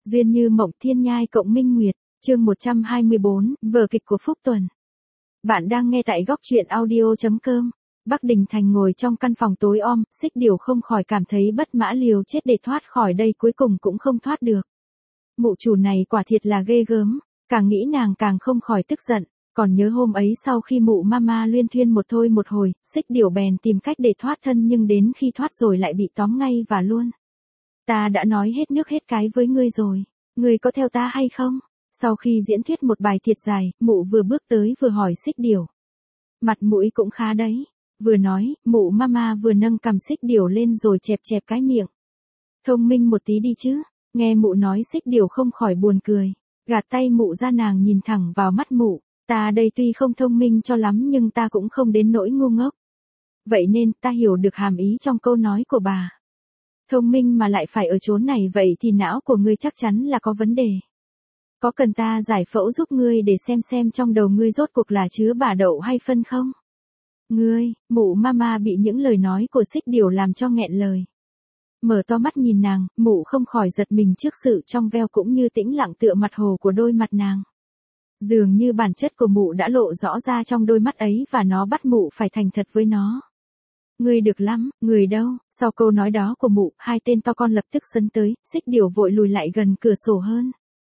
Duyên như mộng thiên nhai cộng minh nguyệt, chương 124, vở kịch của Phúc Tuần. Bạn đang nghe tại góc truyện audio.com. Bắc Đình Thành ngồi trong căn phòng tối om, Xích Điểu không khỏi cảm thấy bất mã liều chết để thoát khỏi đây cuối cùng cũng không thoát được. Mụ chủ này quả thiệt là ghê gớm, càng nghĩ nàng càng không khỏi tức giận. Còn nhớ hôm ấy sau khi mụ mama luyên thuyên một thôi một hồi, Xích Điểu bèn tìm cách để thoát thân nhưng đến khi thoát rồi lại bị tóm ngay và luôn. Ta đã nói hết nước hết cái với ngươi rồi, ngươi có theo ta hay không? Sau khi diễn thuyết một bài thiệt dài, mụ vừa bước tới vừa hỏi Xích Điểu. Mặt mũi cũng khá đấy. Vừa nói, mụ mama vừa nâng cằm Xích Điểu lên rồi chẹp chẹp cái miệng. Thông minh một tí đi chứ. Nghe mụ nói Xích Điểu không khỏi buồn cười. Gạt tay mụ ra, nàng nhìn thẳng vào mắt mụ. Ta đây tuy không thông minh cho lắm nhưng ta cũng không đến nỗi ngu ngốc. Vậy nên ta hiểu được hàm ý trong câu nói của bà. Thông minh mà lại phải ở chốn này vậy thì não của ngươi chắc chắn là có vấn đề. Có cần ta giải phẫu giúp ngươi để xem trong đầu ngươi rốt cuộc là chứa bả đậu hay phân không? Ngươi, mụ mama bị những lời nói của Xích Điểu làm cho nghẹn lời. Mở to mắt nhìn nàng, mụ không khỏi giật mình trước sự trong veo cũng như tĩnh lặng tựa mặt hồ của đôi mặt nàng. Dường như bản chất của mụ đã lộ rõ ra trong đôi mắt ấy và nó bắt mụ phải thành thật với nó. Ngươi được lắm, người đâu? Sau câu nói đó của mụ, hai tên to con lập tức sấn tới, Xích Điểu vội lùi lại gần cửa sổ hơn.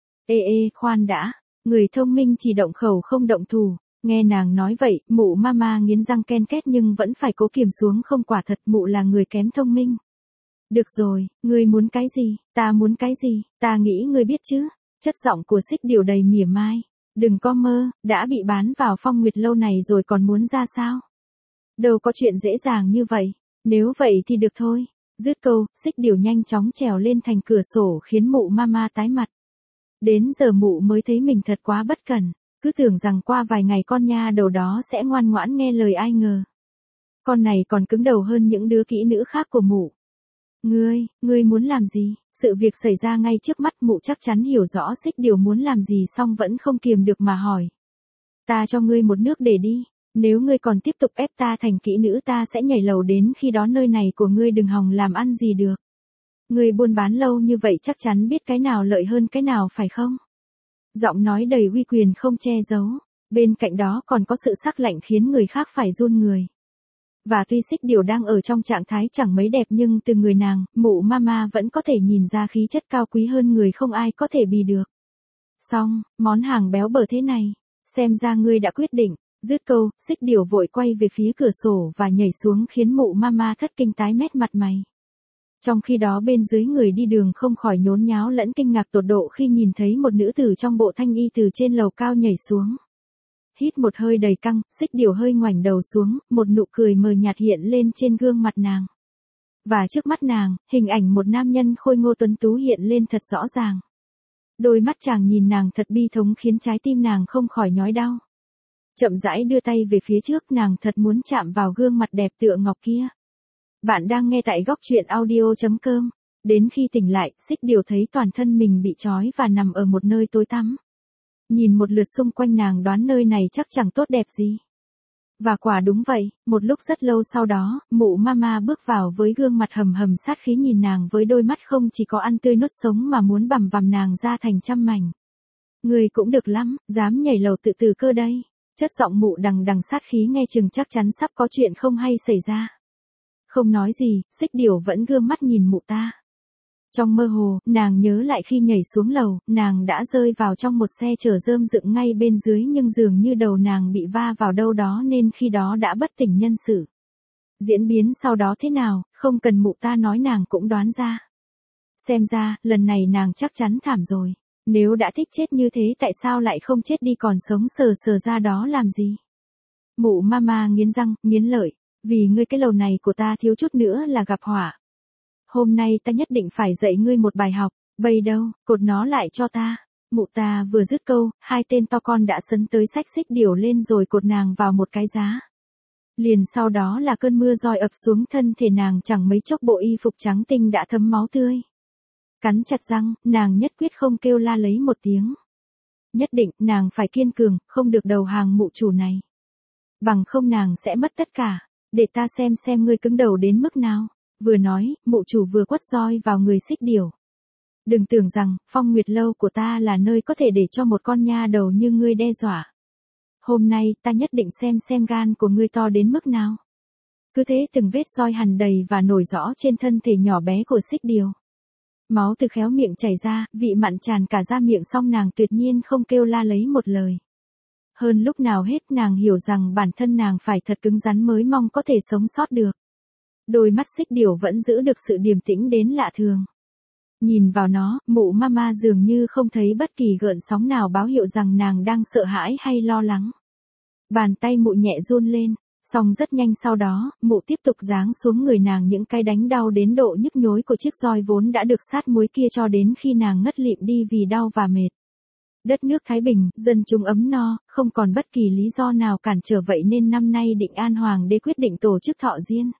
Khoan đã, người thông minh chỉ động khẩu không động thủ. Nghe nàng nói vậy, mụ mama nghiến răng ken két nhưng vẫn phải cố kiềm xuống, không, quả thật mụ là người kém thông minh. Được rồi, ngươi muốn cái gì, ta muốn cái gì, ta nghĩ ngươi biết chứ. Chất giọng của Xích Điểu đầy mỉa mai. Đừng có mơ, đã bị bán vào Phong Nguyệt lâu này rồi còn muốn ra sao? Đâu có chuyện dễ dàng như vậy, nếu vậy thì được thôi. Dứt câu, Xích Điểu nhanh chóng trèo lên thành cửa sổ khiến mụ mama tái mặt. Đến giờ mụ mới thấy mình thật quá bất cẩn, cứ tưởng rằng qua vài ngày con nha đầu đó sẽ ngoan ngoãn nghe lời, ai ngờ. Con này còn cứng đầu hơn những đứa kỹ nữ khác của mụ. Ngươi muốn làm gì? Sự việc xảy ra ngay trước mắt, mụ chắc chắn hiểu rõ Xích Điểu muốn làm gì song vẫn không kiềm được mà hỏi. Ta cho ngươi một nước để đi. Nếu ngươi còn tiếp tục ép ta thành kỹ nữ ta sẽ nhảy lầu, đến khi đó nơi này của ngươi đừng hòng làm ăn gì được. Ngươi buôn bán lâu như vậy chắc chắn biết cái nào lợi hơn cái nào phải không? Giọng nói đầy uy quyền không che giấu, bên cạnh đó còn có sự sắc lạnh khiến người khác phải run người. Và tuy Xích Điểu đang ở trong trạng thái chẳng mấy đẹp nhưng từ người nàng, mụ mama vẫn có thể nhìn ra khí chất cao quý hơn người không ai có thể bì được. Xong, món hàng béo bở thế này, xem ra ngươi đã quyết định. Dứt câu, Xích Điểu vội quay về phía cửa sổ và nhảy xuống khiến mụ mama thất kinh tái mét mặt mày. Trong khi đó bên dưới người đi đường không khỏi nhốn nháo lẫn kinh ngạc tột độ khi nhìn thấy một nữ tử trong bộ thanh y từ trên lầu cao nhảy xuống. Hít một hơi đầy căng, Xích Điểu hơi ngoảnh đầu xuống, một nụ cười mờ nhạt hiện lên trên gương mặt nàng. Và trước mắt nàng, hình ảnh một nam nhân khôi ngô tuấn tú hiện lên thật rõ ràng. Đôi mắt chàng nhìn nàng thật bi thống khiến trái tim nàng không khỏi nhói đau. Chậm rãi đưa tay về phía trước, nàng thật muốn chạm vào gương mặt đẹp tựa ngọc kia. Bạn đang nghe tại góc truyện audio.com. Đến khi tỉnh lại, Xích Điểu thấy toàn thân mình bị trói và nằm ở một nơi tối tăm. Nhìn một lượt xung quanh nàng đoán nơi này chắc chẳng tốt đẹp gì. Và quả đúng vậy, một lúc rất lâu sau đó, mụ mama bước vào với gương mặt hầm hầm sát khí nhìn nàng với đôi mắt không chỉ có ăn tươi nuốt sống mà muốn bằm vằm nàng ra thành trăm mảnh. Người cũng được lắm, dám nhảy lầu tự tử cơ đây. Chất giọng mụ đằng đằng sát khí nghe chừng chắc chắn sắp có chuyện không hay xảy ra. Không nói gì, Xích Điểu vẫn gươm mắt nhìn mụ ta. Trong mơ hồ, nàng nhớ lại khi nhảy xuống lầu, nàng đã rơi vào trong một xe chở rơm dựng ngay bên dưới nhưng dường như đầu nàng bị va vào đâu đó nên khi đó đã bất tỉnh nhân sự. Diễn biến sau đó thế nào, không cần mụ ta nói nàng cũng đoán ra. Xem ra, lần này nàng chắc chắn thảm rồi. Nếu đã thích chết như thế tại sao lại không chết đi còn sống sờ ra đó làm gì? Mụ mama nghiến răng, nghiến lợi. Vì ngươi cái lầu này của ta thiếu chút nữa là gặp họa. Hôm nay ta nhất định phải dạy ngươi một bài học, bây đâu, cột nó lại cho ta. Mụ ta vừa dứt câu, hai tên to con đã sấn tới xách Xích Điểu lên rồi cột nàng vào một cái giá. Liền sau đó là cơn mưa roi ập xuống thân thể nàng, chẳng mấy chốc bộ y phục trắng tinh đã thấm máu tươi. Cắn chặt răng, nàng nhất quyết không kêu la lấy một tiếng. Nhất định, nàng phải kiên cường, không được đầu hàng mụ chủ này. Bằng không nàng sẽ mất tất cả. Để ta xem ngươi cứng đầu đến mức nào. Vừa nói, mụ chủ vừa quất roi vào người Xích Điểu. đừng tưởng rằng, Phong Nguyệt Lâu của ta là nơi có thể để cho một con nha đầu như ngươi đe dọa. Hôm nay, ta nhất định xem gan của ngươi to đến mức nào. Cứ thế từng vết roi hằn đầy và nổi rõ trên thân thể nhỏ bé của Xích Điều. Máu từ khéo miệng chảy ra, vị mặn tràn cả ra miệng, song nàng tuyệt nhiên không kêu la lấy một lời. Hơn lúc nào hết nàng hiểu rằng bản thân nàng phải thật cứng rắn mới mong có thể sống sót được. Đôi mắt Xích Điều vẫn giữ được sự điềm tĩnh đến lạ thường. Nhìn vào nó, mụ mama dường như không thấy bất kỳ gợn sóng nào báo hiệu rằng nàng đang sợ hãi hay lo lắng. Bàn tay mụ nhẹ run lên, song rất nhanh sau đó, mụ tiếp tục giáng xuống người nàng những cái đánh đau đến độ nhức nhối của chiếc roi vốn đã được sát muối kia cho đến khi nàng ngất lịm đi vì đau và mệt. Đất nước Thái Bình, dân chúng ấm no, không còn bất kỳ lý do nào cản trở, vậy nên năm nay Định An Hoàng đế quyết định tổ chức thọ diên.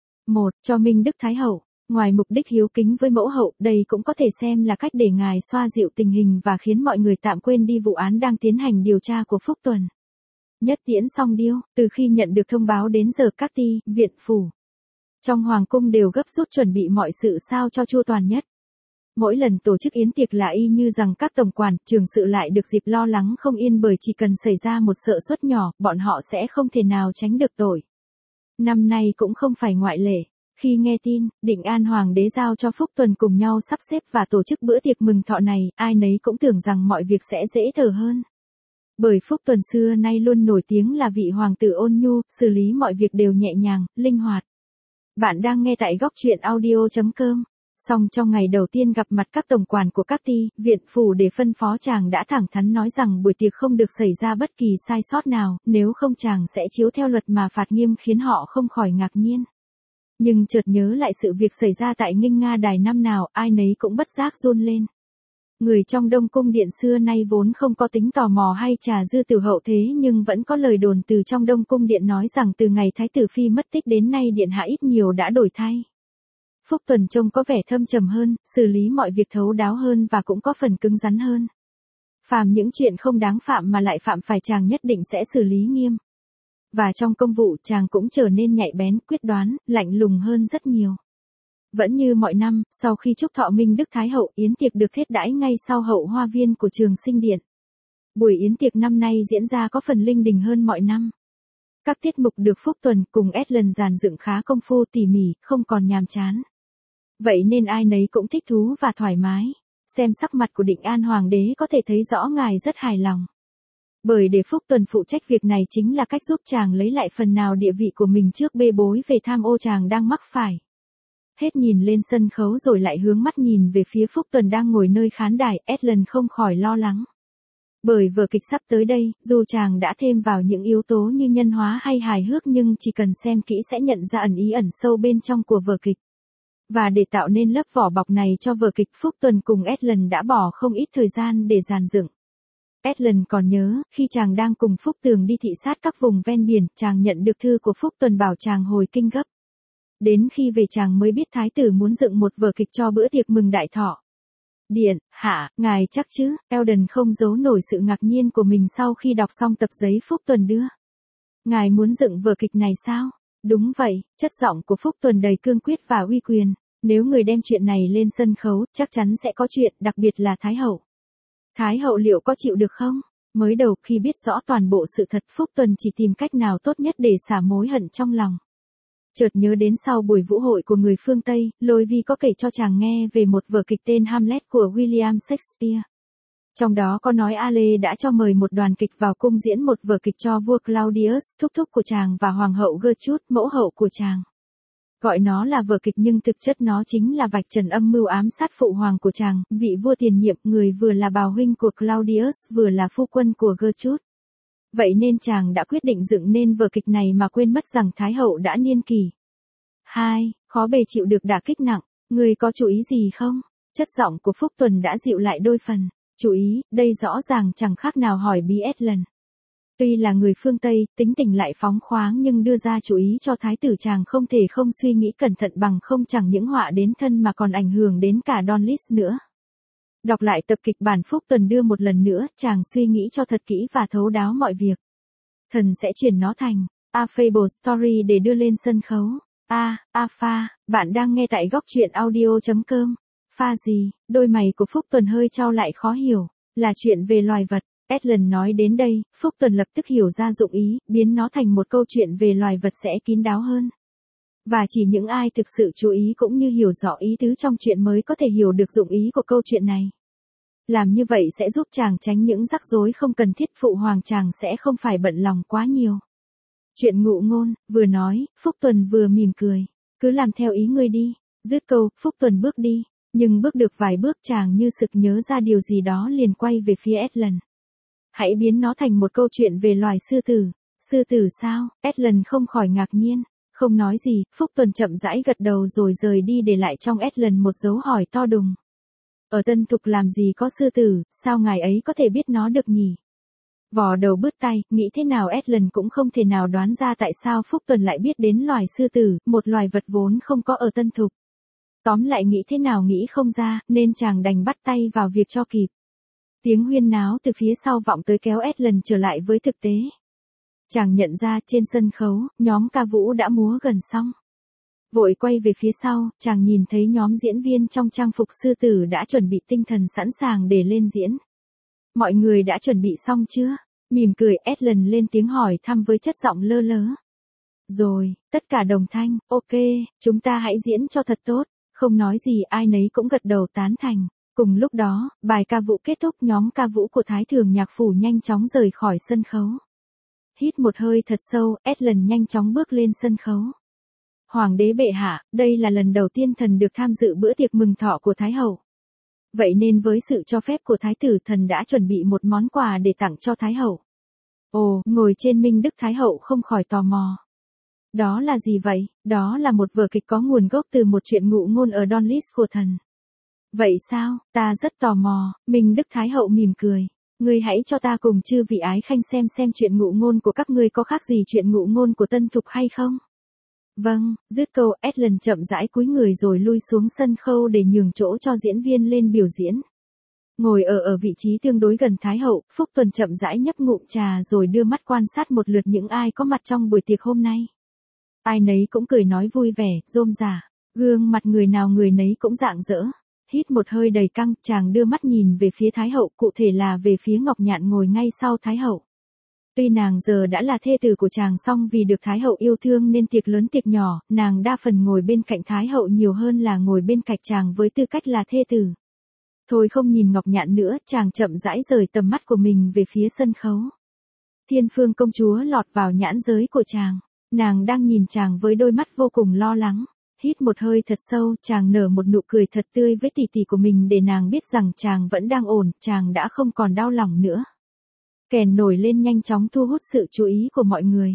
1. Cho Minh Đức Thái Hậu. Ngoài mục đích hiếu kính với mẫu hậu, đây cũng có thể xem là cách để ngài xoa dịu tình hình và khiến mọi người tạm quên đi vụ án đang tiến hành điều tra của Phúc Tuần. Nhất tiễn song điêu, từ khi nhận được thông báo đến giờ các ti, viện phủ trong hoàng cung đều gấp rút chuẩn bị mọi sự sao cho chu toàn nhất. Mỗi lần tổ chức yến tiệc là y như rằng các tổng quản, trường sự lại được dịp lo lắng không yên, bởi chỉ cần xảy ra một sợ suất nhỏ, bọn họ sẽ không thể nào tránh được tội. Năm nay cũng không phải ngoại lệ. Khi nghe tin, Định An Hoàng đế giao cho Phúc Tuần cùng nhau sắp xếp và tổ chức bữa tiệc mừng thọ này, ai nấy cũng tưởng rằng mọi việc sẽ dễ thở hơn. Bởi Phúc Tuần xưa nay luôn nổi tiếng là vị hoàng tử ôn nhu, xử lý mọi việc đều nhẹ nhàng, linh hoạt. Bạn đang nghe tại góc truyện audio.com. Song trong ngày đầu tiên gặp mặt các tổng quản của các ti, viện phủ để phân phó, chàng đã thẳng thắn nói rằng buổi tiệc không được xảy ra bất kỳ sai sót nào, nếu không chàng sẽ chiếu theo luật mà phạt nghiêm, khiến họ không khỏi ngạc nhiên. Nhưng chợt nhớ lại sự việc xảy ra tại Nghinh Nga Đài năm nào, ai nấy cũng bất giác run lên. Người trong Đông Cung Điện xưa nay vốn không có tính tò mò hay trà dư tiểu hậu, thế nhưng vẫn có lời đồn từ trong Đông Cung Điện nói rằng từ ngày Thái tử Phi mất tích đến nay điện hạ ít nhiều đã đổi thay. Phúc Tuần trông có vẻ thâm trầm hơn, xử lý mọi việc thấu đáo hơn và cũng có phần cứng rắn hơn. Phàm những chuyện không đáng phạm mà lại phạm phải, chàng nhất định sẽ xử lý nghiêm. Và trong công vụ, chàng cũng trở nên nhạy bén, quyết đoán, lạnh lùng hơn rất nhiều. Vẫn như mọi năm, sau khi chúc thọ Minh Đức Thái Hậu, yến tiệc được thiết đãi ngay sau hậu hoa viên của Trường Sinh Điện. Buổi yến tiệc năm nay diễn ra có phần linh đình hơn mọi năm. Các tiết mục được Phúc Tuần cùng Ellen dàn dựng khá công phu tỉ mỉ, không còn nhàm chán. Vậy nên ai nấy cũng thích thú và thoải mái. Xem sắc mặt của Định An Hoàng đế có thể thấy rõ ngài rất hài lòng. Bởi để Phúc Tuần phụ trách việc này chính là cách giúp chàng lấy lại phần nào địa vị của mình trước bê bối về tham ô chàng đang mắc phải. Hết nhìn lên sân khấu rồi lại hướng mắt nhìn về phía Phúc Tuần đang ngồi nơi khán đài, Ellen không khỏi lo lắng. Bởi vở kịch sắp tới đây, dù chàng đã thêm vào những yếu tố như nhân hóa hay hài hước, nhưng chỉ cần xem kỹ sẽ nhận ra ẩn ý ẩn sâu bên trong của vở kịch. Và để tạo nên lớp vỏ bọc này cho vở kịch, Phúc Tuần cùng Ellen đã bỏ không ít thời gian để dàn dựng. Ellen còn nhớ, khi chàng đang cùng Phúc Tường đi thị sát các vùng ven biển, chàng nhận được thư của Phúc Tuần bảo chàng hồi kinh gấp. Đến khi về chàng mới biết thái tử muốn dựng một vở kịch cho bữa tiệc mừng đại thọ. Điện hạ, ngài chắc chứ? Eldon không giấu nổi sự ngạc nhiên của mình sau khi đọc xong tập giấy Phúc Tuần đưa. Ngài muốn dựng vở kịch này sao? Đúng vậy, chất giọng của Phúc Tuần đầy cương quyết và uy quyền. Nếu người đem chuyện này lên sân khấu, chắc chắn sẽ có chuyện, đặc biệt là Thái hậu. Thái hậu liệu có chịu được không? Mới đầu khi biết rõ toàn bộ sự thật, Phúc Tuần chỉ tìm cách nào tốt nhất để xả mối hận trong lòng. Chợt nhớ đến sau buổi vũ hội của người phương Tây, Lôi Vi có kể cho chàng nghe về một vở kịch tên Hamlet của William Shakespeare. Trong đó có nói Ale đã cho mời một đoàn kịch vào cung diễn một vở kịch cho vua Claudius, thúc thúc của chàng, và hoàng hậu Gertrude, mẫu hậu của chàng. Gọi nó là vở kịch nhưng thực chất nó chính là vạch trần âm mưu ám sát phụ hoàng của chàng, vị vua tiền nhiệm, người vừa là bào huynh của Claudius vừa là phu quân của Gertrude. Vậy nên chàng đã quyết định dựng nên vở kịch này mà quên mất rằng Thái hậu đã niên kỷ. 2. Khó bề chịu được đả kích nặng. Người có chú ý gì không? Chất giọng của Phúc Tuần đã dịu lại đôi phần. Chú ý, đây rõ ràng chẳng khác nào hỏi bí Ellen. Tuy là người phương Tây, tính tình lại phóng khoáng, nhưng đưa ra chú ý cho thái tử chàng không thể không suy nghĩ cẩn thận, bằng không chẳng những họa đến thân mà còn ảnh hưởng đến cả Donlis nữa. Đọc lại tập kịch bản, Phúc Tuần đưa một lần nữa, chàng suy nghĩ cho thật kỹ và thấu đáo mọi việc. Thần sẽ chuyển nó thành A Fable Story để đưa lên sân khấu. Pha, bạn đang nghe tại góc truyện audio.com. Pha gì? Đôi mày của Phúc Tuần hơi chau lại khó hiểu. Là chuyện về loài vật. Ellen nói đến đây, Phúc Tuần lập tức hiểu ra dụng ý, biến nó thành một câu chuyện về loài vật sẽ kín đáo hơn. Và chỉ những ai thực sự chú ý cũng như hiểu rõ ý tứ trong chuyện mới có thể hiểu được dụng ý của câu chuyện này. Làm như vậy sẽ giúp chàng tránh những rắc rối không cần thiết, phụ hoàng chàng sẽ không phải bận lòng quá nhiều. Chuyện ngụ ngôn, vừa nói, Phúc Tuần vừa mỉm cười. Cứ làm theo ý ngươi đi. Dứt câu, Phúc Tuần bước đi. Nhưng bước được vài bước chàng như sực nhớ ra điều gì đó liền quay về phía Ellen. Hãy biến nó thành một câu chuyện về loài sư tử. Sư tử sao? Ellen không khỏi ngạc nhiên. Không nói gì, Phúc Tuần chậm rãi gật đầu rồi rời đi để lại trong Ellen một dấu hỏi to đùng. Ở Tân Thục làm gì có sư tử, sao ngài ấy có thể biết nó được nhỉ? Vò đầu bứt tai, nghĩ thế nào Ellen cũng không thể nào đoán ra tại sao Phúc Tuần lại biết đến loài sư tử, một loài vật vốn không có ở Tân Thục. Tóm lại nghĩ thế nào nghĩ không ra, nên chàng đành bắt tay vào việc cho kịp. Tiếng huyên náo từ phía sau vọng tới kéo Ellen trở lại với thực tế. Chàng nhận ra trên sân khấu, nhóm ca vũ đã múa gần xong. Vội quay về phía sau, chàng nhìn thấy nhóm diễn viên trong trang phục sư tử đã chuẩn bị tinh thần sẵn sàng để lên diễn. Mọi người đã chuẩn bị xong chưa? Mỉm cười, Ellen lên tiếng hỏi thăm với chất giọng lơ lớ. Rồi, tất cả đồng thanh, ok, chúng ta hãy diễn cho thật tốt. Không nói gì ai nấy cũng gật đầu tán thành. Cùng lúc đó, bài ca vũ kết thúc, nhóm ca vũ của Thái Thường Nhạc Phủ nhanh chóng rời khỏi sân khấu. Hít một hơi thật sâu, Ellen nhanh chóng bước lên sân khấu. Hoàng đế bệ hạ, đây là lần đầu tiên thần được tham dự bữa tiệc mừng thọ của Thái hậu. Vậy nên với sự cho phép của Thái tử thần đã chuẩn bị một món quà để tặng cho Thái hậu. Ồ, ngồi trên Minh Đức Thái hậu không khỏi tò mò. Đó là gì vậy? Đó là một vở kịch có nguồn gốc từ một chuyện ngụ ngôn ở Donlis của thần. Vậy sao? Ta rất tò mò. Minh Đức Thái hậu mỉm cười. Ngươi hãy cho ta cùng chư vị ái khanh xem chuyện ngụ ngôn của các ngươi có khác gì chuyện ngụ ngôn của Tân Thục hay không? Vâng, dứt câu, Ellen chậm rãi cúi người rồi lui xuống sân khấu để nhường chỗ cho diễn viên lên biểu diễn. Ngồi ở vị trí tương đối gần Thái hậu, Phúc Tuần chậm rãi nhấp ngụm trà rồi đưa mắt quan sát một lượt những ai có mặt trong buổi tiệc hôm nay. Ai nấy cũng cười nói vui vẻ, rôm rả, gương mặt người nào người nấy cũng rạng rỡ. Hít một hơi đầy căng, chàng đưa mắt nhìn về phía Thái hậu, cụ thể là về phía Ngọc Nhạn ngồi ngay sau Thái hậu. Tuy nàng giờ đã là thê tử của chàng song vì được Thái hậu yêu thương nên tiệc lớn tiệc nhỏ, nàng đa phần ngồi bên cạnh Thái hậu nhiều hơn là ngồi bên cạnh chàng với tư cách là thê tử. Thôi không nhìn Ngọc Nhạn nữa, chàng chậm rãi rời tầm mắt của mình về phía sân khấu. Thiên Phương công chúa lọt vào nhãn giới của chàng. Nàng đang nhìn chàng với đôi mắt vô cùng lo lắng. Hít một hơi thật sâu, chàng nở một nụ cười thật tươi với tỷ tỷ của mình để nàng biết rằng chàng vẫn đang ổn, chàng đã không còn đau lòng nữa. Kèn nổi lên nhanh chóng thu hút sự chú ý của mọi người.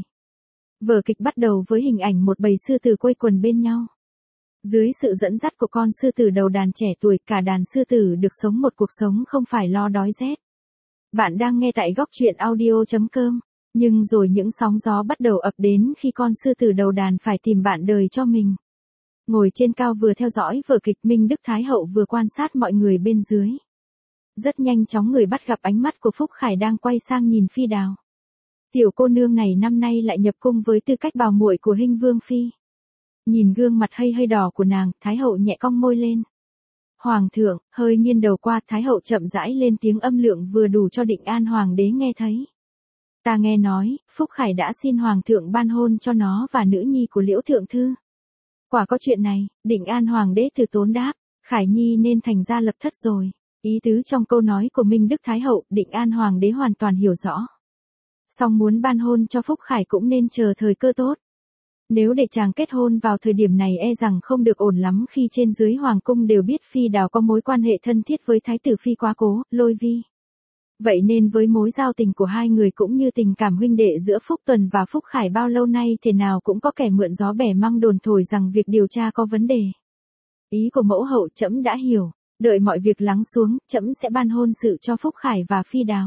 Vở kịch bắt đầu với hình ảnh một bầy sư tử quây quần bên nhau. Dưới sự dẫn dắt của con sư tử đầu đàn trẻ tuổi, cả đàn sư tử được sống một cuộc sống không phải lo đói rét. Bạn đang nghe tại góc truyện audio.com. Nhưng rồi những sóng gió bắt đầu ập đến khi con sư tử đầu đàn phải tìm bạn đời cho mình. Ngồi trên cao vừa theo dõi vở kịch, Minh Đức Thái hậu vừa quan sát mọi người bên dưới. Rất nhanh chóng người bắt gặp ánh mắt của Phúc Khải đang quay sang nhìn Phi Đào. Tiểu cô nương này năm nay lại nhập cung với tư cách bảo muội của Hinh Vương Phi. Nhìn gương mặt hơi đỏ của nàng, Thái hậu nhẹ cong môi lên. Hoàng thượng, hơi nghiêng đầu qua, Thái hậu chậm rãi lên tiếng âm lượng vừa đủ cho Định An hoàng đế nghe thấy. Ta nghe nói, Phúc Khải đã xin hoàng thượng ban hôn cho nó và nữ nhi của Liễu thượng thư. Quả có chuyện này, Định An hoàng đế từ tốn đáp, Khải nhi nên thành ra lập thất rồi. Ý tứ trong câu nói của Minh Đức Thái hậu, Định An hoàng đế hoàn toàn hiểu rõ. Song muốn ban hôn cho Phúc Khải cũng nên chờ thời cơ tốt. Nếu để chàng kết hôn vào thời điểm này e rằng không được ổn lắm khi trên dưới hoàng cung đều biết Phi Đào có mối quan hệ thân thiết với Thái tử Phi Quá Cố, Lôi Vi. Vậy nên với mối giao tình của hai người cũng như tình cảm huynh đệ giữa Phúc Tuần và Phúc Khải bao lâu nay thế nào cũng có kẻ mượn gió bẻ măng đồn thổi rằng việc điều tra có vấn đề. Ý của mẫu hậu trẫm đã hiểu, đợi mọi việc lắng xuống, trẫm sẽ ban hôn sự cho Phúc Khải và Phi Đào.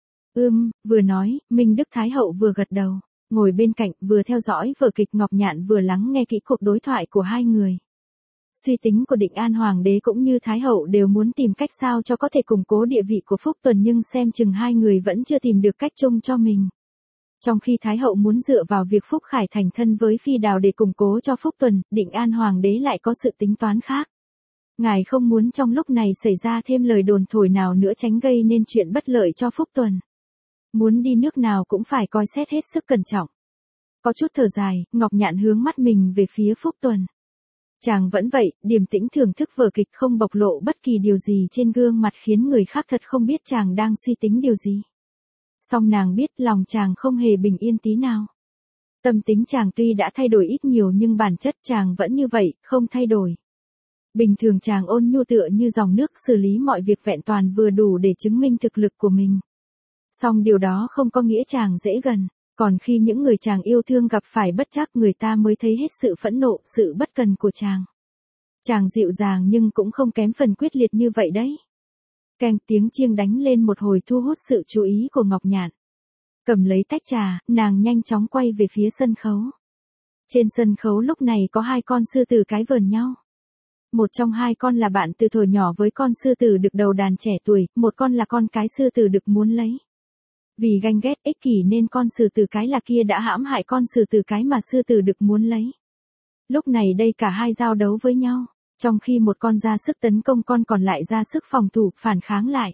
Vừa nói, Minh Đức Thái hậu vừa gật đầu, ngồi bên cạnh vừa theo dõi vở kịch, Ngọc Nhạn vừa lắng nghe kỹ cuộc đối thoại của hai người. Suy tính của Định An hoàng đế cũng như Thái hậu đều muốn tìm cách sao cho có thể củng cố địa vị của Phúc Tuần, nhưng xem chừng hai người vẫn chưa tìm được cách chung cho mình. Trong khi Thái hậu muốn dựa vào việc Phúc Khải thành thân với Phi Đào để củng cố cho Phúc Tuần, Định An hoàng đế lại có sự tính toán khác. Ngài không muốn trong lúc này xảy ra thêm lời đồn thổi nào nữa tránh gây nên chuyện bất lợi cho Phúc Tuần. Muốn đi nước nào cũng phải coi xét hết sức cẩn trọng. Có chút thở dài, Ngọc Nhạn hướng mắt mình về phía Phúc Tuần. Chàng vẫn vậy, điềm tĩnh thưởng thức vở kịch không bộc lộ bất kỳ điều gì trên gương mặt khiến người khác thật không biết chàng đang suy tính điều gì. Song nàng biết lòng chàng không hề bình yên tí nào. Tâm tính chàng tuy đã thay đổi ít nhiều nhưng bản chất chàng vẫn như vậy, không thay đổi. Bình thường chàng ôn nhu tựa như dòng nước xử lý mọi việc vẹn toàn vừa đủ để chứng minh thực lực của mình. Song điều đó không có nghĩa chàng dễ gần, còn khi những người chàng yêu thương gặp phải bất trắc người ta mới thấy hết sự phẫn nộ, sự bất cần của chàng. Chàng dịu dàng nhưng cũng không kém phần quyết liệt như vậy đấy. Keng tiếng chiêng đánh lên một hồi thu hút sự chú ý của Ngọc Nhạn. Cầm lấy tách trà, nàng nhanh chóng quay về phía sân khấu. Trên sân khấu lúc này có 2 con sư tử cái vờn nhau. Một trong 2 con là bạn từ thuở nhỏ với con sư tử đực đầu đàn trẻ tuổi, một con là con cái sư tử đực muốn lấy. Vì ganh ghét ích kỷ nên con sư tử cái là kia đã hãm hại con sư tử cái mà sư tử đực muốn lấy. Lúc này đây cả 2 giao đấu với nhau, trong khi một con ra sức tấn công con còn lại ra sức phòng thủ, phản kháng lại.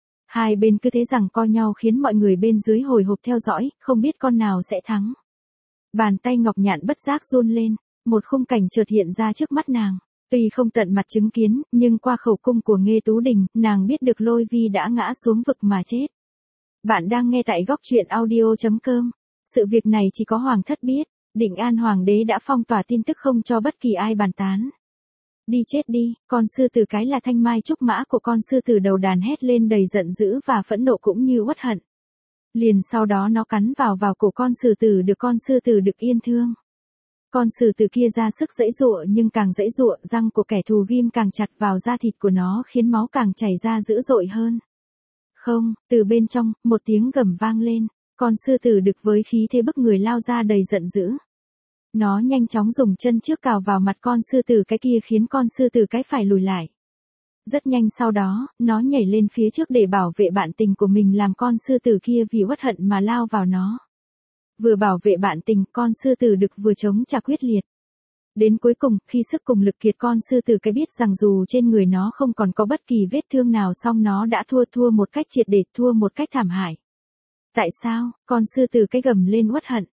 2 bên cứ thế giằng co nhau khiến mọi người bên dưới hồi hộp theo dõi, không biết con nào sẽ thắng. Bàn tay Ngọc Nhạn bất giác run lên, một khung cảnh chợt hiện ra trước mắt nàng. Tuy không tận mặt chứng kiến, nhưng qua khẩu cung của Nghê Tú Đình, nàng biết được Lôi Vi đã ngã xuống vực mà chết. Bạn đang nghe tại góc truyện audio.com. Sự việc này chỉ có Hoàng thất biết, Định An Hoàng đế đã phong tỏa tin tức không cho bất kỳ ai bàn tán. Đi chết đi, con sư tử cái là thanh mai trúc mã của con sư tử đầu đàn hét lên đầy giận dữ và phẫn nộ cũng như uất hận. Liền sau đó nó cắn vào cổ con sư tử được con sư tử được yên thương. Con sư tử kia ra sức giãy giụa nhưng càng giãy giụa răng của kẻ thù ghim càng chặt vào da thịt của nó khiến máu càng chảy ra dữ dội hơn. Không, từ bên trong, một tiếng gầm vang lên, con sư tử đực với khí thế bức người lao ra đầy giận dữ. Nó nhanh chóng dùng chân trước cào vào mặt con sư tử cái kia khiến con sư tử cái phải lùi lại. Rất nhanh sau đó, nó nhảy lên phía trước để bảo vệ bạn tình của mình làm con sư tử kia vì uất hận mà lao vào nó. Vừa bảo vệ bạn tình, con sư tử đực vừa chống trả quyết liệt. Đến cuối cùng, khi sức cùng lực kiệt con sư tử cái biết rằng dù trên người nó không còn có bất kỳ vết thương nào song nó đã thua một cách triệt để, thua một cách thảm hại. Tại sao, con sư tử cái gầm lên uất hận,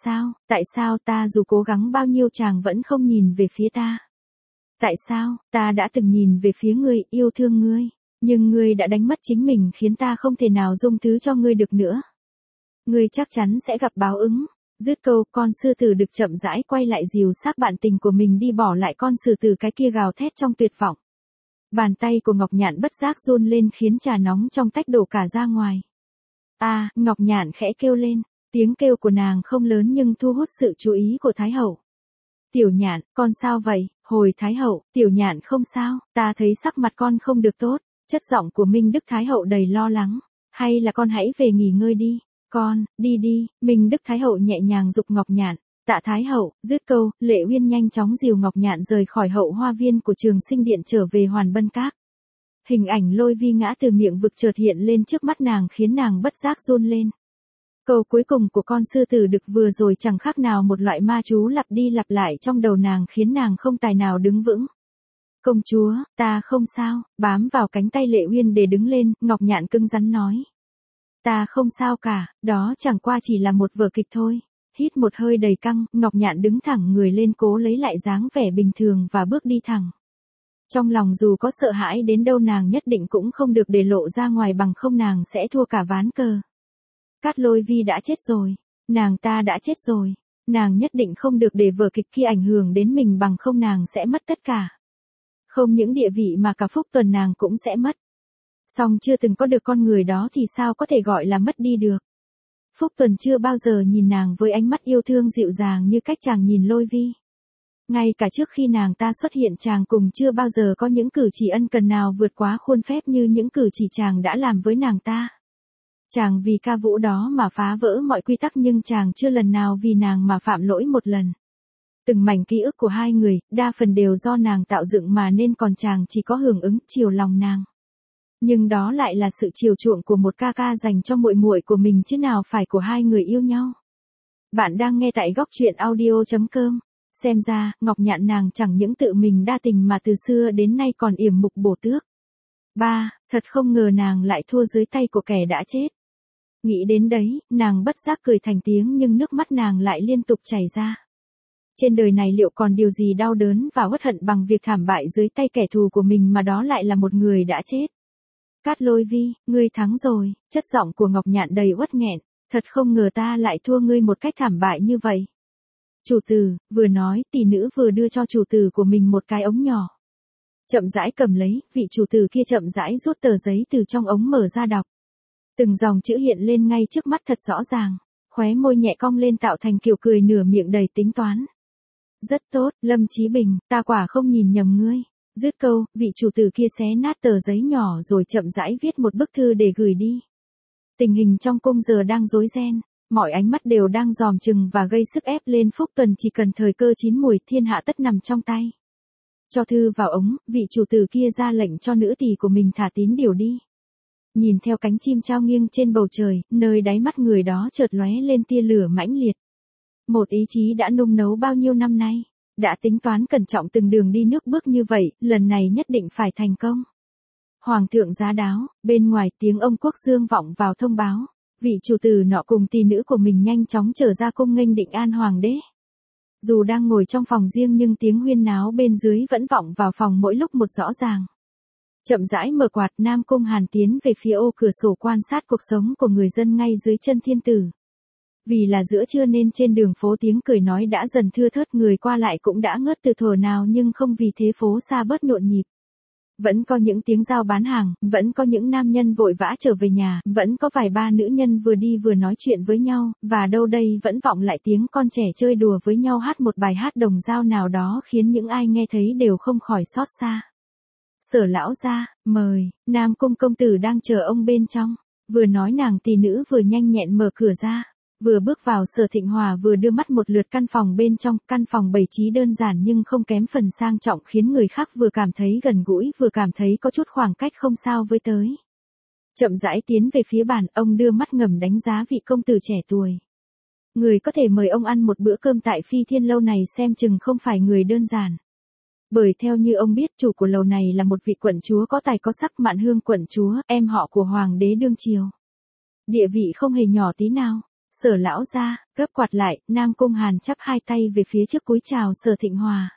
tại sao ta dù cố gắng bao nhiêu chàng vẫn không nhìn về phía ta? Tại sao, ta đã từng nhìn về phía ngươi, yêu thương ngươi, nhưng ngươi đã đánh mất chính mình khiến ta không thể nào dung thứ cho ngươi được nữa. Ngươi chắc chắn sẽ gặp báo ứng. Dứt câu, con sư tử đực chậm rãi quay lại dìu xác bạn tình của mình đi bỏ lại con sư tử cái kia gào thét trong tuyệt vọng. Bàn tay của Ngọc Nhạn bất giác run lên khiến trà nóng trong tách đổ cả ra ngoài. Ngọc Nhạn khẽ kêu lên, tiếng kêu của nàng không lớn nhưng thu hút sự chú ý của Thái hậu. Tiểu Nhạn, con sao vậy? Hồi Thái hậu, Tiểu Nhạn không sao, ta thấy sắc mặt con không được tốt. Chất giọng của Minh Đức Thái hậu đầy lo lắng. Hay là con hãy về nghỉ ngơi đi. Con, đi, Minh Đức Thái hậu nhẹ nhàng giục Ngọc Nhạn. Tạ Thái hậu, dứt câu, Lệ Uyên nhanh chóng dìu Ngọc Nhạn rời khỏi hậu hoa viên của Trường Sinh Điện trở về Hoàn Bân Các. Hình ảnh Lôi Vi ngã từ miệng vực chợt hiện lên trước mắt nàng khiến nàng bất giác run lên. Câu cuối cùng của con sư tử đực vừa rồi chẳng khác nào một loại ma chú lặp đi lặp lại trong đầu nàng khiến nàng không tài nào đứng vững. Công chúa, ta không sao, bám vào cánh tay Lệ Uyên để đứng lên, Ngọc Nhạn cứng rắn nói. Ta không sao cả, đó chẳng qua chỉ là một vở kịch thôi. Hít một hơi đầy căng, Ngọc Nhạn đứng thẳng người lên cố lấy lại dáng vẻ bình thường và bước đi thẳng. Trong lòng dù có sợ hãi đến đâu nàng nhất định cũng không được để lộ ra ngoài bằng không nàng sẽ thua cả ván cờ. Cát Lôi Vi đã chết rồi, nàng ta đã chết rồi, nàng nhất định không được để vở kịch kia ảnh hưởng đến mình bằng không nàng sẽ mất tất cả. Không những địa vị mà cả Phúc Tuần nàng cũng sẽ mất. Song chưa từng có được con người đó thì sao có thể gọi là mất đi được. Phúc Tuần chưa bao giờ nhìn nàng với ánh mắt yêu thương dịu dàng như cách chàng nhìn Lôi Vi. Ngay cả trước khi nàng ta xuất hiện chàng cùng chưa bao giờ có những cử chỉ ân cần nào vượt quá khuôn phép như những cử chỉ chàng đã làm với nàng ta. Chàng vì ca vũ đó mà phá vỡ mọi quy tắc nhưng chàng chưa lần nào vì nàng mà phạm lỗi một lần. Từng mảnh ký ức của hai người, đa phần đều do nàng tạo dựng mà nên còn chàng chỉ có hưởng ứng chiều lòng nàng. Nhưng đó lại là sự chiều chuộng của một ca ca dành cho muội muội của mình chứ nào phải của hai người yêu nhau. Bạn đang nghe tại góc truyện audio.com. Xem ra, Ngọc Nhạn nàng chẳng những tự mình đa tình mà từ xưa đến nay còn yểm mục bổ tước. Thật không ngờ nàng lại thua dưới tay của kẻ đã chết. Nghĩ đến đấy, nàng bất giác cười thành tiếng nhưng nước mắt nàng lại liên tục chảy ra. Trên đời này liệu còn điều gì đau đớn và uất hận bằng việc thảm bại dưới tay kẻ thù của mình mà đó lại là một người đã chết. Cát Lôi Vi, ngươi thắng rồi, chất giọng của Ngọc Nhạn đầy uất nghẹn, thật không ngờ ta lại thua ngươi một cách thảm bại như vậy. Chủ tử, vừa nói, tỷ nữ vừa đưa cho chủ tử của mình một cái ống nhỏ. Chậm rãi cầm lấy, vị chủ tử kia chậm rãi rút tờ giấy từ trong ống mở ra đọc. Từng dòng chữ hiện lên ngay trước mắt thật rõ ràng, khóe môi nhẹ cong lên tạo thành kiểu cười nửa miệng đầy tính toán. Rất tốt, Lâm Chí Bình, ta quả không nhìn nhầm ngươi. Dứt câu, vị chủ tử kia xé nát tờ giấy nhỏ rồi chậm rãi viết một bức thư để gửi đi. Tình hình trong cung giờ đang rối ren, mọi ánh mắt đều đang dòm chừng và gây sức ép lên Phúc Tuần, chỉ cần thời cơ chín mùi thiên hạ tất nằm trong tay. Cho thư vào ống, vị chủ tử kia ra lệnh cho nữ tỳ của mình thả tín điều đi. Nhìn theo cánh chim trao nghiêng trên bầu trời, nơi đáy mắt người đó chợt lóe lên tia lửa mãnh liệt. Một ý chí đã nung nấu bao nhiêu năm nay, đã tính toán cẩn trọng từng đường đi nước bước như vậy, lần này nhất định phải thành công. Hoàng thượng giá đáo, bên ngoài tiếng ông Quốc Dương vọng vào thông báo, vị chủ tử nọ cùng tỷ nữ của mình nhanh chóng trở ra cung nghênh Định An Hoàng đế. Dù đang ngồi trong phòng riêng nhưng tiếng huyên náo bên dưới vẫn vọng vào phòng mỗi lúc một rõ ràng. Chậm rãi mở quạt, Nam Cung Hàn tiến về phía ô cửa sổ quan sát cuộc sống của người dân ngay dưới chân thiên tử. Vì là giữa trưa nên trên đường phố tiếng cười nói đã dần thưa thớt, người qua lại cũng đã ngớt từ thuở nào, nhưng không vì thế phố xa bớt nhộn nhịp. Vẫn có những tiếng giao bán hàng, vẫn có những nam nhân vội vã trở về nhà, vẫn có vài ba nữ nhân vừa đi vừa nói chuyện với nhau, và đâu đây vẫn vọng lại tiếng con trẻ chơi đùa với nhau hát một bài hát đồng dao nào đó khiến những ai nghe thấy đều không khỏi xót xa. Sở lão gia, mời, Nam Cung công tử đang chờ ông bên trong. Vừa nói nàng tỷ nữ vừa nhanh nhẹn mở cửa ra. Vừa bước vào, Sở Thịnh Hòa vừa đưa mắt một lượt căn phòng bên trong, căn phòng bày trí đơn giản nhưng không kém phần sang trọng, khiến người khác vừa cảm thấy gần gũi vừa cảm thấy có chút khoảng cách không sao với tới. Chậm rãi tiến về phía bàn, ông đưa mắt ngầm đánh giá vị công tử trẻ tuổi. Người có thể mời ông ăn một bữa cơm tại Phi Thiên Lâu này xem chừng không phải người đơn giản. Bởi theo như ông biết, chủ của lầu này là một vị quận chúa có tài có sắc, Mạn Hương quận chúa, em họ của hoàng đế đương triều. Địa vị không hề nhỏ tí nào. Sở lão gia, gấp quạt lại, Nam Cung Hàn chắp hai tay về phía trước cúi chào Sở Thịnh Hòa.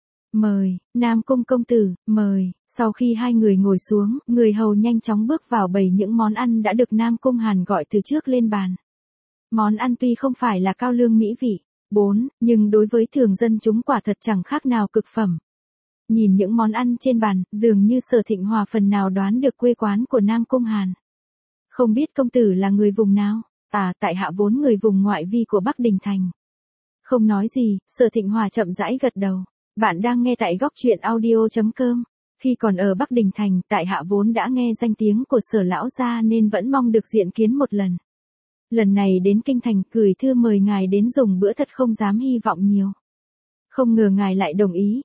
Mời, Nam Cung công tử, mời. Sau khi hai người ngồi xuống, người hầu nhanh chóng bước vào bày những món ăn đã được Nam Cung Hàn gọi từ trước lên bàn. Món ăn tuy không phải là cao lương mỹ vị, nhưng đối với thường dân chúng quả thật chẳng khác nào cực phẩm. Nhìn những món ăn trên bàn, dường như Sở Thịnh Hòa phần nào đoán được quê quán của Nam Cung Hàn. Không biết công tử là người vùng nào? Tại hạ vốn người vùng ngoại vi của Bắc Đình Thành. Không nói gì, Sở Thịnh Hòa chậm rãi gật đầu. Bạn đang nghe tại góc truyện audio.com. Khi còn ở Bắc Đình Thành, tại hạ vốn đã nghe danh tiếng của Sở lão gia nên vẫn mong được diện kiến một lần. Lần này đến Kinh Thành, gửi thư mời ngài đến dùng bữa, thật không dám hy vọng nhiều. Không ngờ ngài lại đồng ý,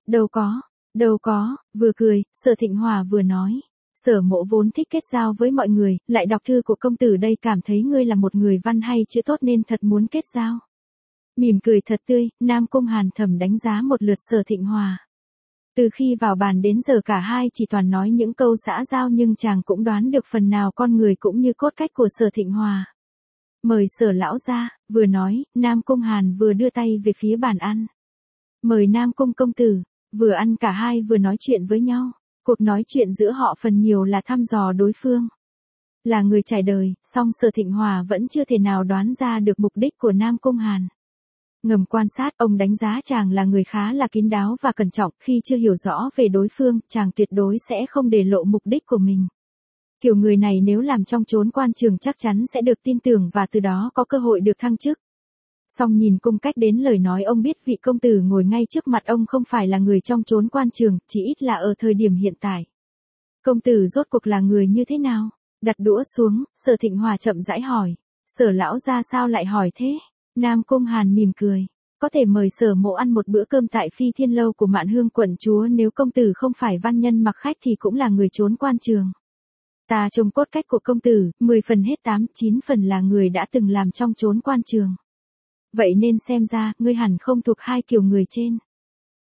đâu có, vừa cười, Sở Thịnh Hòa vừa nói. Sở mộ vốn thích kết giao với mọi người, lại đọc thư của công tử đây cảm thấy ngươi là một người văn hay chữ tốt nên thật muốn kết giao. Mỉm cười thật tươi, Nam Cung Hàn thầm đánh giá một lượt Sở Thịnh Hòa. Từ khi vào bàn đến giờ cả hai chỉ toàn nói những câu xã giao, nhưng chàng cũng đoán được phần nào con người cũng như cốt cách của Sở Thịnh Hòa. Mời Sở lão gia, vừa nói, Nam Cung Hàn vừa đưa tay về phía bàn ăn. Mời Nam Cung công tử, vừa ăn cả hai vừa nói chuyện với nhau. Cuộc nói chuyện giữa họ phần nhiều là thăm dò đối phương. Là người trải đời, song Sở Thịnh Hòa vẫn chưa thể nào đoán ra được mục đích của Nam Cung Hàn. Ngầm quan sát, ông đánh giá chàng là người khá là kín đáo và cẩn trọng, khi chưa hiểu rõ về đối phương, chàng tuyệt đối sẽ không để lộ mục đích của mình. Kiểu người này nếu làm trong chốn quan trường chắc chắn sẽ được tin tưởng và từ đó có cơ hội được thăng chức. Song nhìn cung cách đến lời nói, ông biết vị công tử ngồi ngay trước mặt ông không phải là người trong chốn quan trường, chỉ ít là ở thời điểm hiện tại. Công tử rốt cuộc là người như thế nào? Đặt đũa xuống, Sở Thịnh Hòa chậm rãi hỏi. Sở lão gia sao lại hỏi thế? Nam Cung Hàn mỉm cười. Có thể mời Sở mộ ăn một bữa cơm tại Phi Thiên Lâu của Mạn Hương quận chúa, nếu công tử không phải văn nhân mặc khách thì cũng là người chốn quan trường. Ta trông cốt cách của công tử, 10 phần hết 8-9 phần là người đã từng làm trong chốn quan trường. Vậy nên xem ra, ngươi hẳn không thuộc hai kiểu người trên.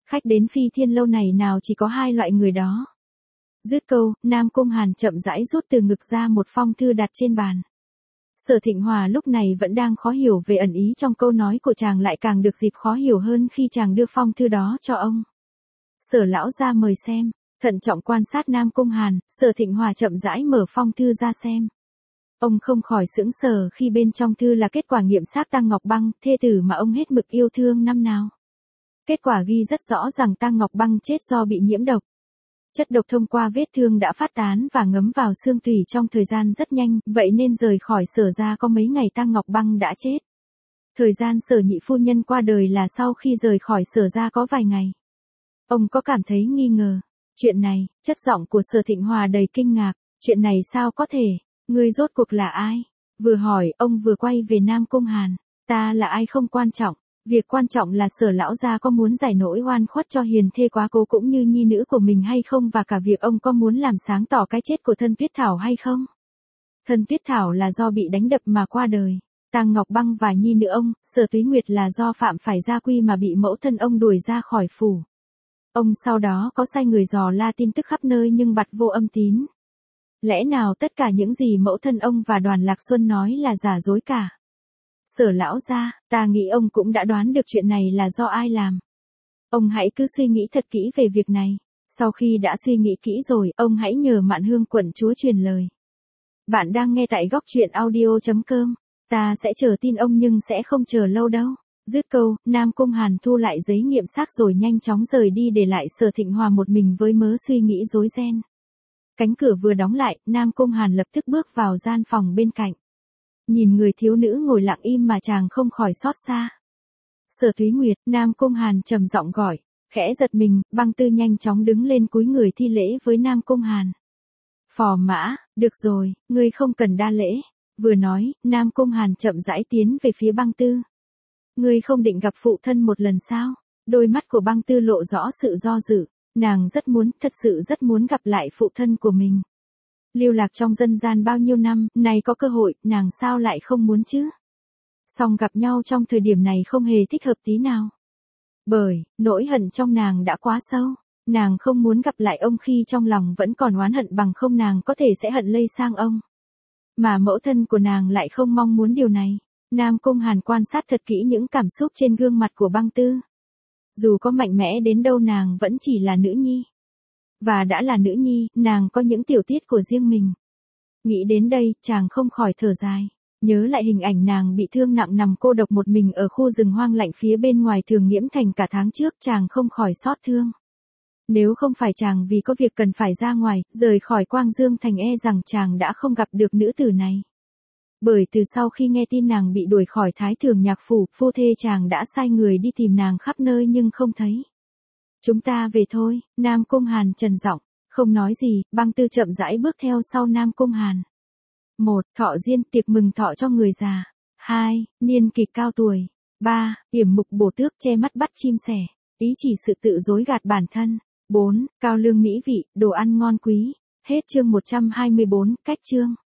Khách đến Phi Thiên Lâu này nào chỉ có hai loại người đó. Dứt câu, Nam Cung Hàn chậm rãi rút từ ngực ra một phong thư đặt trên bàn. Sở Thịnh Hòa lúc này vẫn đang khó hiểu về ẩn ý trong câu nói của chàng, lại càng được dịp khó hiểu hơn khi chàng đưa phong thư đó cho ông. Sở lão gia mời xem. Thận trọng quan sát Nam Cung Hàn, Sở Thịnh Hòa chậm rãi mở phong thư ra xem. Ông không khỏi sững sờ khi bên trong thư là kết quả nghiệm xác Tăng Ngọc Băng, thê tử mà ông hết mực yêu thương năm nào. Kết quả ghi rất rõ rằng Tăng Ngọc Băng chết do bị nhiễm độc. Chất độc thông qua vết thương đã phát tán và ngấm vào xương tủy trong thời gian rất nhanh, vậy nên rời khỏi Sở gia có mấy ngày Tăng Ngọc Băng đã chết. Thời gian Sở nhị phu nhân qua đời là sau khi rời khỏi Sở gia có vài ngày. Ông có cảm thấy nghi ngờ. Chuyện này, chất giọng của Sở Thịnh Hòa đầy kinh ngạc. Chuyện này sao có thể? Ngươi rốt cuộc là ai? Vừa hỏi, ông vừa quay về Nam Cung Hàn. Ta là ai không quan trọng. Việc quan trọng là Sở lão gia có muốn giải nỗi oan khuất cho hiền thê quá cố cũng như nhi nữ của mình hay không, và cả việc ông có muốn làm sáng tỏ cái chết của Thân Tuyết Thảo hay không. Thân Tuyết Thảo là do bị đánh đập mà qua đời. Tang Ngọc Băng và nhi nữ ông, Sở Túy Nguyệt là do phạm phải gia quy mà bị mẫu thân ông đuổi ra khỏi phủ. Ông sau đó có sai người dò la tin tức khắp nơi nhưng bặt vô âm tín. Lẽ nào tất cả những gì mẫu thân ông và Đoàn Lạc Xuân nói là giả dối cả? Sở lão gia, ta nghĩ ông cũng đã đoán được chuyện này là do ai làm. Ông hãy cứ suy nghĩ thật kỹ về việc này. Sau khi đã suy nghĩ kỹ rồi, ông hãy nhờ Mạn Hương quận chúa truyền lời. Bạn đang nghe tại góc truyện audio.com. Ta sẽ chờ tin ông nhưng sẽ không chờ lâu đâu. Dứt câu, Nam Cung Hàn thu lại giấy nghiệm xác rồi nhanh chóng rời đi, để lại Sở Thịnh Hòa một mình với mớ suy nghĩ rối ren. Cánh cửa vừa đóng lại, Nam Cung Hàn lập tức bước vào gian phòng bên cạnh. Nhìn người thiếu nữ ngồi lặng im mà chàng không khỏi xót xa. Sở Túy Nguyệt, Nam Cung Hàn trầm giọng gọi. Khẽ giật mình, Băng Tư nhanh chóng đứng lên cúi người thi lễ với Nam Cung Hàn. Phò mã, được rồi, ngươi không cần đa lễ. Vừa nói, Nam Cung Hàn chậm rãi tiến về phía Băng Tư. Ngươi không định gặp phụ thân một lần sao? Đôi mắt của Băng Tư lộ rõ sự do dự. Nàng rất muốn, thật sự rất muốn gặp lại phụ thân của mình. Lưu lạc trong dân gian bao nhiêu năm, nay có cơ hội, nàng sao lại không muốn chứ? Song gặp nhau trong thời điểm này không hề thích hợp tí nào. Bởi, nỗi hận trong nàng đã quá sâu. Nàng không muốn gặp lại ông khi trong lòng vẫn còn oán hận, bằng không nàng có thể sẽ hận lây sang ông. Mà mẫu thân của nàng lại không mong muốn điều này. Nam Cung Hàn quan sát thật kỹ những cảm xúc trên gương mặt của Băng Tư. Dù có mạnh mẽ đến đâu nàng vẫn chỉ là nữ nhi. Và đã là nữ nhi, nàng có những tiểu tiết của riêng mình. Nghĩ đến đây, chàng không khỏi thở dài. Nhớ lại hình ảnh nàng bị thương nặng nằm cô độc một mình ở khu rừng hoang lạnh phía bên ngoài Thường Nghiễm Thành cả tháng trước, chàng không khỏi xót thương. Nếu không phải chàng vì có việc cần phải ra ngoài, rời khỏi Quang Dương Thành, e rằng chàng đã không gặp được nữ tử này. Bởi từ sau khi nghe tin nàng bị đuổi khỏi Thái Thường Nhạc Phủ, phu thê chàng đã sai người đi tìm nàng khắp nơi nhưng không thấy. Chúng ta về thôi, Nam Cung Hàn trần giọng, không nói gì, Băng Tư chậm rãi bước theo sau Nam Cung Hàn. 1. Thọ diên, tiệc mừng thọ cho người già. 2. Niên kịch cao tuổi. 3. Yểm mục bổ tước, che mắt bắt chim sẻ. Ý chỉ sự tự dối gạt bản thân. 4. Cao lương mỹ vị, đồ ăn ngon quý. Hết chương 124, cách chương.